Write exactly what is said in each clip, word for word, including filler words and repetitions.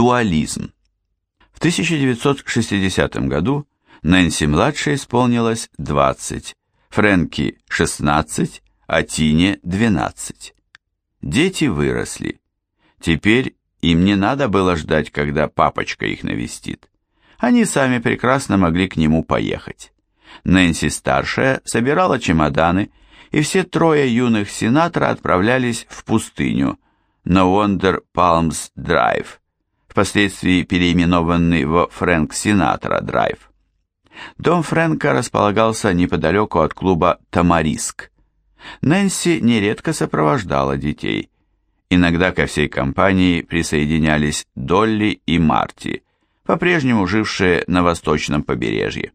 Дуализм. В тысяча девятьсот шестидесятом году Нэнси-младшей исполнилось двадцать, Фрэнки шестнадцать, а Тине двенадцать. Дети выросли. Теперь им не надо было ждать, когда папочка их навестит. Они сами прекрасно могли к нему поехать. Нэнси-старшая собирала чемоданы, и все трое юных Синатра отправлялись в пустыню, на Wonder Palms Драйв, впоследствии переименованный во Фрэнк Синатра Драйв. Дом Фрэнка располагался неподалеку от клуба «Тамариск». Нэнси нередко сопровождала детей. Иногда ко всей компании присоединялись Долли и Марти, по-прежнему жившие на восточном побережье.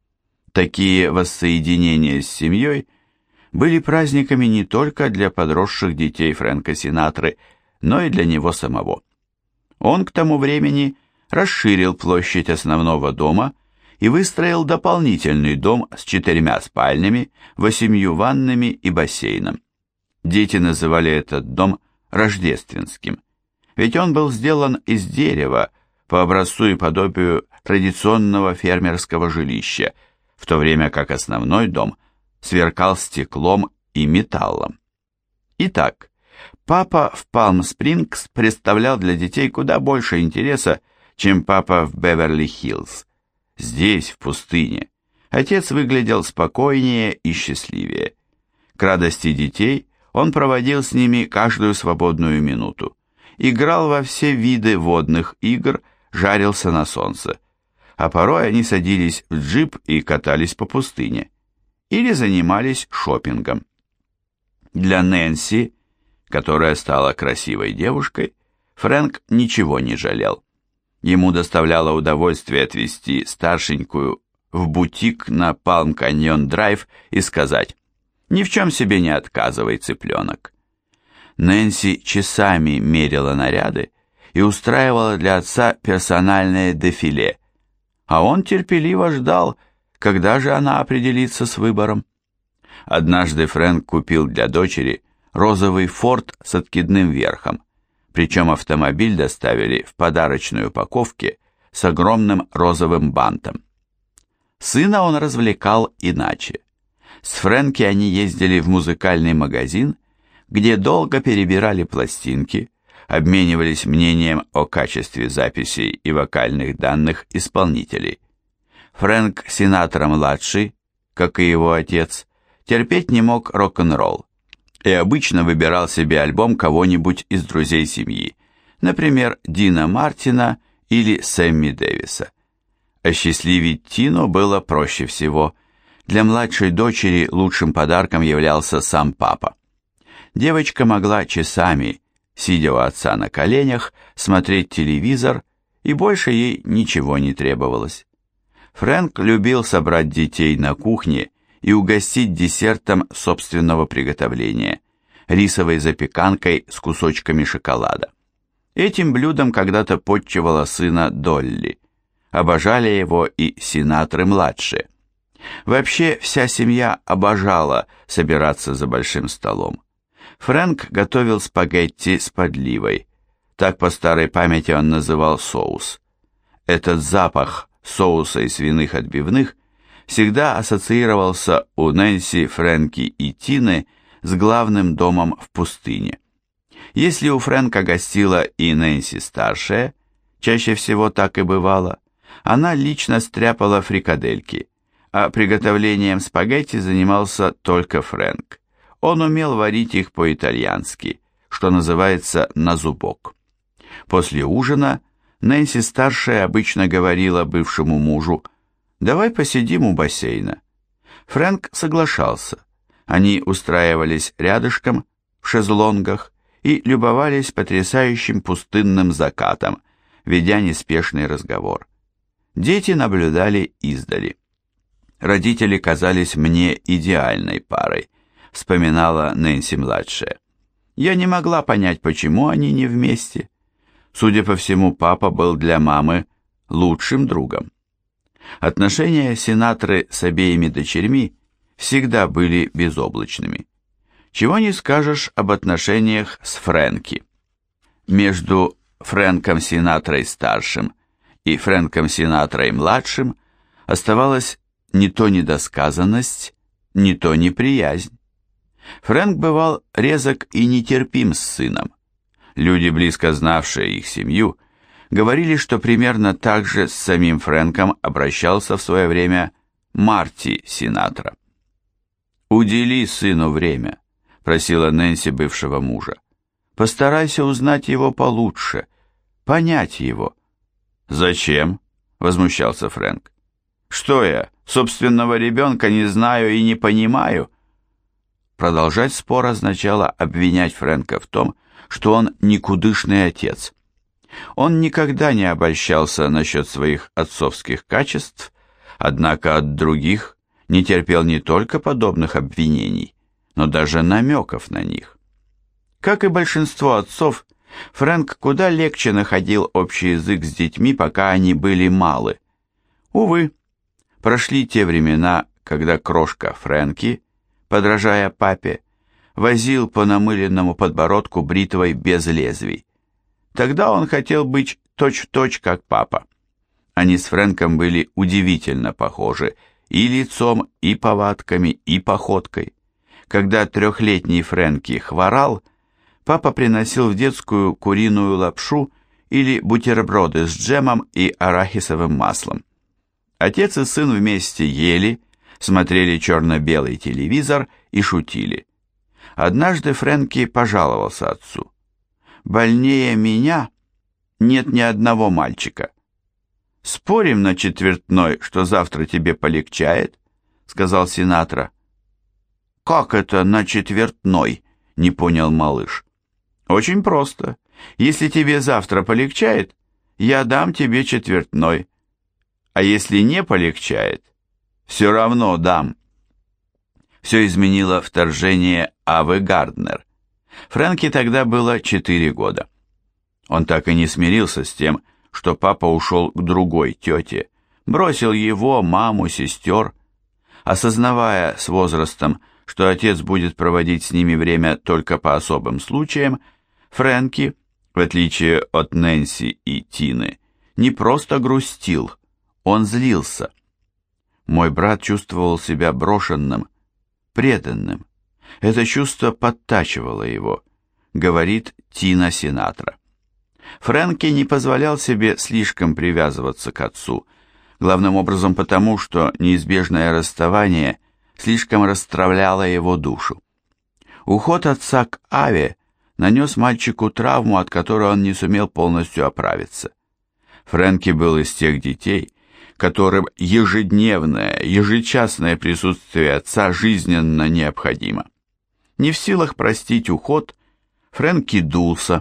Такие воссоединения с семьей были праздниками не только для подросших детей Фрэнка Синатры, но и для него самого. Он к тому времени расширил площадь основного дома и выстроил дополнительный дом с четырьмя спальнями, восемью ваннами и бассейном. Дети называли этот дом рождественским, ведь он был сделан из дерева по образцу и подобию традиционного фермерского жилища, в то время как основной дом сверкал стеклом и металлом. Итак, папа в Палм-Спрингс представлял для детей куда больше интереса, чем папа в Беверли-Хиллз. Здесь, в пустыне, отец выглядел спокойнее и счастливее. К радости детей он проводил с ними каждую свободную минуту, играл во все виды водных игр, жарился на солнце, а порой они садились в джип и катались по пустыне, или занимались шопингом. Для Нэнси, которая стала красивой девушкой, Фрэнк ничего не жалел. Ему доставляло удовольствие отвезти старшенькую в бутик на Палм-Каньон-Драйв и сказать: «Ни в чем себе не отказывай, цыпленок». Нэнси часами мерила наряды и устраивала для отца персональное дефиле, а он терпеливо ждал, когда же она определится с выбором. Однажды Фрэнк купил для дочери розовый форд с откидным верхом, причем автомобиль доставили в подарочной упаковке с огромным розовым бантом. Сына он развлекал иначе. С Фрэнки они ездили в музыкальный магазин, где долго перебирали пластинки, обменивались мнением о качестве записей и вокальных данных исполнителей. Фрэнк Синатра-младший, как и его отец, терпеть не мог рок-н-ролл и обычно выбирал себе альбом кого-нибудь из друзей семьи, например, Дина Мартина или Сэмми Дэвиса. Осчастливить Тину было проще всего. Для младшей дочери лучшим подарком являлся сам папа. Девочка могла часами, сидя у отца на коленях, смотреть телевизор, и больше ей ничего не требовалось. Фрэнк любил собрать детей на кухне и угостить десертом собственного приготовления, рисовой запеканкой с кусочками шоколада. Этим блюдом когда-то подчивала сына Долли. Обожали его и Синатры-младшие. Вообще вся семья обожала собираться за большим столом. Фрэнк готовил спагетти с подливой. Так по старой памяти он называл соус. Этот запах соуса и свиных отбивных всегда ассоциировался у Нэнси, Фрэнки и Тины с главным домом в пустыне. Если у Фрэнка гостила и Нэнси-старшая, чаще всего так и бывало, она лично стряпала фрикадельки, а приготовлением спагетти занимался только Фрэнк. Он умел варить их по-итальянски, что называется на зубок. После ужина Нэнси-старшая обычно говорила бывшему мужу: «Давай посидим у бассейна». Фрэнк соглашался. Они устраивались рядышком в шезлонгах и любовались потрясающим пустынным закатом, ведя неспешный разговор. Дети наблюдали издали. «Родители казались мне идеальной парой», вспоминала Нэнси-младшая. «Я не могла понять, почему они не вместе. Судя по всему, папа был для мамы лучшим другом». Отношения Синатры с обеими дочерьми всегда были безоблачными. Чего не скажешь об отношениях с Фрэнки. Между Фрэнком Синатрой-старшим и Фрэнком Синатрой-младшим оставалась не то недосказанность, не то неприязнь. Фрэнк бывал резок и нетерпим с сыном. Люди, близко знавшие их семью, говорили, что примерно так же с самим Фрэнком обращался в свое время Марти Синатра. «Удели сыну время», — просила Нэнси бывшего мужа. «Постарайся узнать его получше, понять его». «Зачем?» — возмущался Фрэнк. «Что я, собственного ребенка не знаю и не понимаю?» Продолжать спор означало обвинять Фрэнка в том, что он никудышный отец. Он никогда не обольщался насчет своих отцовских качеств, однако от других не терпел не только подобных обвинений, но даже намеков на них. Как и большинство отцов, Фрэнк куда легче находил общий язык с детьми, пока они были малы. Увы, прошли те времена, когда крошка Фрэнки, подражая папе, возил по намыленному подбородку бритвой без лезвий. Тогда он хотел быть точь-в-точь, как папа. Они с Фрэнком были удивительно похожи и лицом, и повадками, и походкой. Когда трехлетний Фрэнки хворал, папа приносил в детскую куриную лапшу или бутерброды с джемом и арахисовым маслом. Отец и сын вместе ели, смотрели черно-белый телевизор и шутили. Однажды Фрэнки пожаловался отцу. «Больнее меня нет ни одного мальчика». «Спорим на четвертной, что завтра тебе полегчает?» — сказал Синатра. «Как это на четвертной?» — не понял малыш. «Очень просто. Если тебе завтра полегчает, я дам тебе четвертной. А если не полегчает, все равно дам». Все изменило вторжение Авы Гарднер. Фрэнки тогда было четыре года. Он так и не смирился с тем, что папа ушел к другой тете, бросил его, маму, сестер. Осознавая с возрастом, что отец будет проводить с ними время только по особым случаям, Фрэнки, в отличие от Нэнси и Тины, не просто грустил, он злился. Мой брат чувствовал себя брошенным, преданным. Это чувство подтачивало его, говорит Тина Синатра. Фрэнки не позволял себе слишком привязываться к отцу, главным образом потому, что неизбежное расставание слишком расстравляло его душу. Уход отца к Аве нанес мальчику травму, от которой он не сумел полностью оправиться. Фрэнки был из тех детей, которым ежедневное, ежечасное присутствие отца жизненно необходимо. Не в силах простить уход, Фрэнки дулся,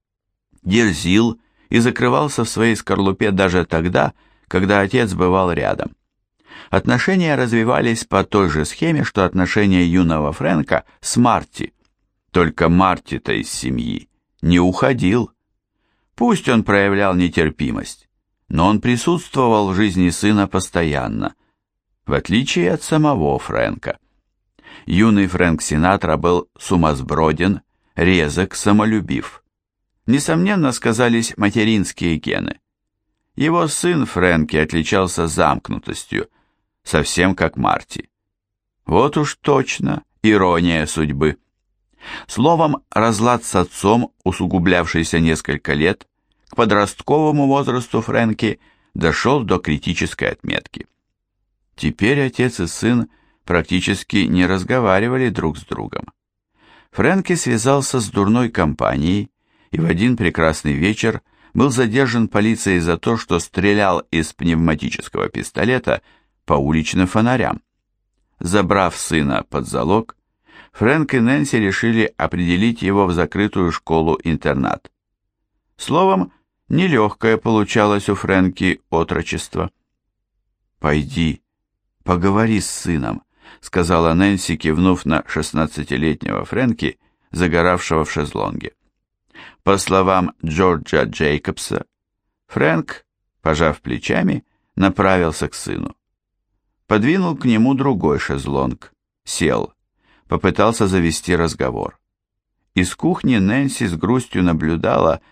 дерзил и закрывался в своей скорлупе даже тогда, когда отец бывал рядом. Отношения развивались по той же схеме, что отношения юного Фрэнка с Марти, только Марти-то из семьи не уходил. Пусть он проявлял нетерпимость, но он присутствовал в жизни сына постоянно, в отличие от самого Фрэнка. Юный Фрэнк Синатра был сумасброден, резок, самолюбив. Несомненно, сказались материнские гены. Его сын Фрэнки отличался замкнутостью, совсем как Марти. Вот уж точно ирония судьбы. Словом, разлад с отцом, усугублявшийся несколько лет, к подростковому возрасту Фрэнки дошел до критической отметки. Теперь отец и сын практически не разговаривали друг с другом. Фрэнки связался с дурной компанией и в один прекрасный вечер был задержан полицией за то, что стрелял из пневматического пистолета по уличным фонарям. Забрав сына под залог, Фрэнк и Нэнси решили определить его в закрытую школу-интернат. Словом, нелегкое получалось у Фрэнки отрочество. «Пойди, поговори с сыном», — сказала Нэнси, кивнув на шестнадцатилетнего Фрэнки, загоравшего в шезлонге. По словам Джорджа Джейкобса, Фрэнк, пожав плечами, направился к сыну. Подвинул к нему другой шезлонг, сел, попытался завести разговор. Из кухни Нэнси с грустью наблюдала,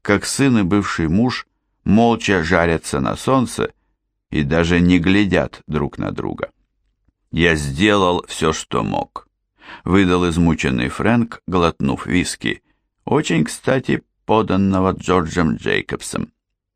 как сын и бывший муж молча жарятся на солнце и даже не глядят друг на друга. «Я сделал все, что мог», — выдал измученный Фрэнк, глотнув виски, очень, кстати, поданного Джорджем Джейкобсом.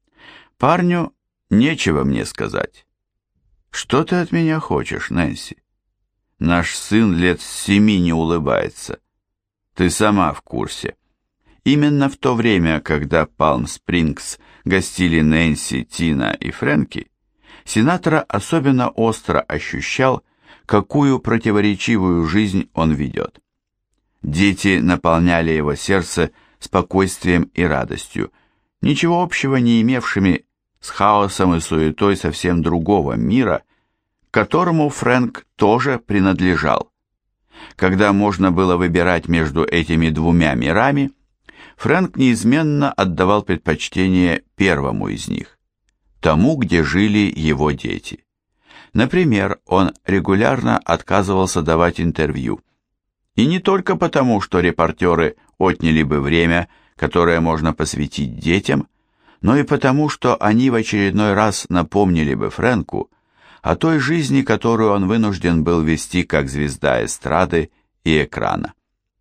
«Парню нечего мне сказать». «Что ты от меня хочешь, Нэнси? Наш сын лет с семи не улыбается. Ты сама в курсе». Именно в то время, когда Палм-Спрингс гостили Нэнси, Тина и Фрэнки, Синатра особенно остро ощущал, какую противоречивую жизнь он ведет. Дети наполняли его сердце спокойствием и радостью, ничего общего не имевшими с хаосом и суетой совсем другого мира, к которому Фрэнк тоже принадлежал. Когда можно было выбирать между этими двумя мирами, Фрэнк неизменно отдавал предпочтение первому из них, тому, где жили его дети. Например, он регулярно отказывался давать интервью. И не только потому, что репортеры отняли бы время, которое можно посвятить детям, но и потому, что они в очередной раз напомнили бы Фрэнку о той жизни, которую он вынужден был вести как звезда эстрады и экрана.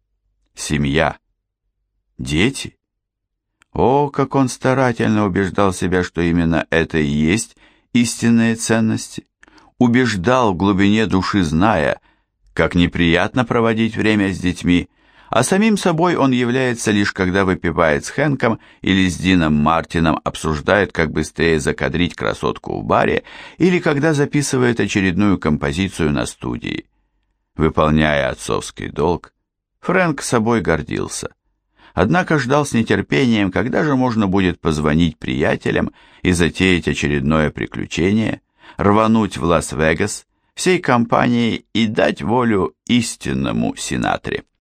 Семья. Дети? О, как он старательно убеждал себя, что именно это и есть истинные ценности. Убеждал в глубине души, зная, как неприятно проводить время с детьми, а самим собой он является лишь когда выпивает с Хэнком или с Дином Мартином, обсуждает, как быстрее закадрить красотку в баре, или когда записывает очередную композицию на студии. Выполняя отцовский долг, Фрэнк собой гордился. Однако ждал с нетерпением, когда же можно будет позвонить приятелям и затеять очередное приключение, рвануть в Лас-Вегас всей компанией и дать волю истинному Синатре.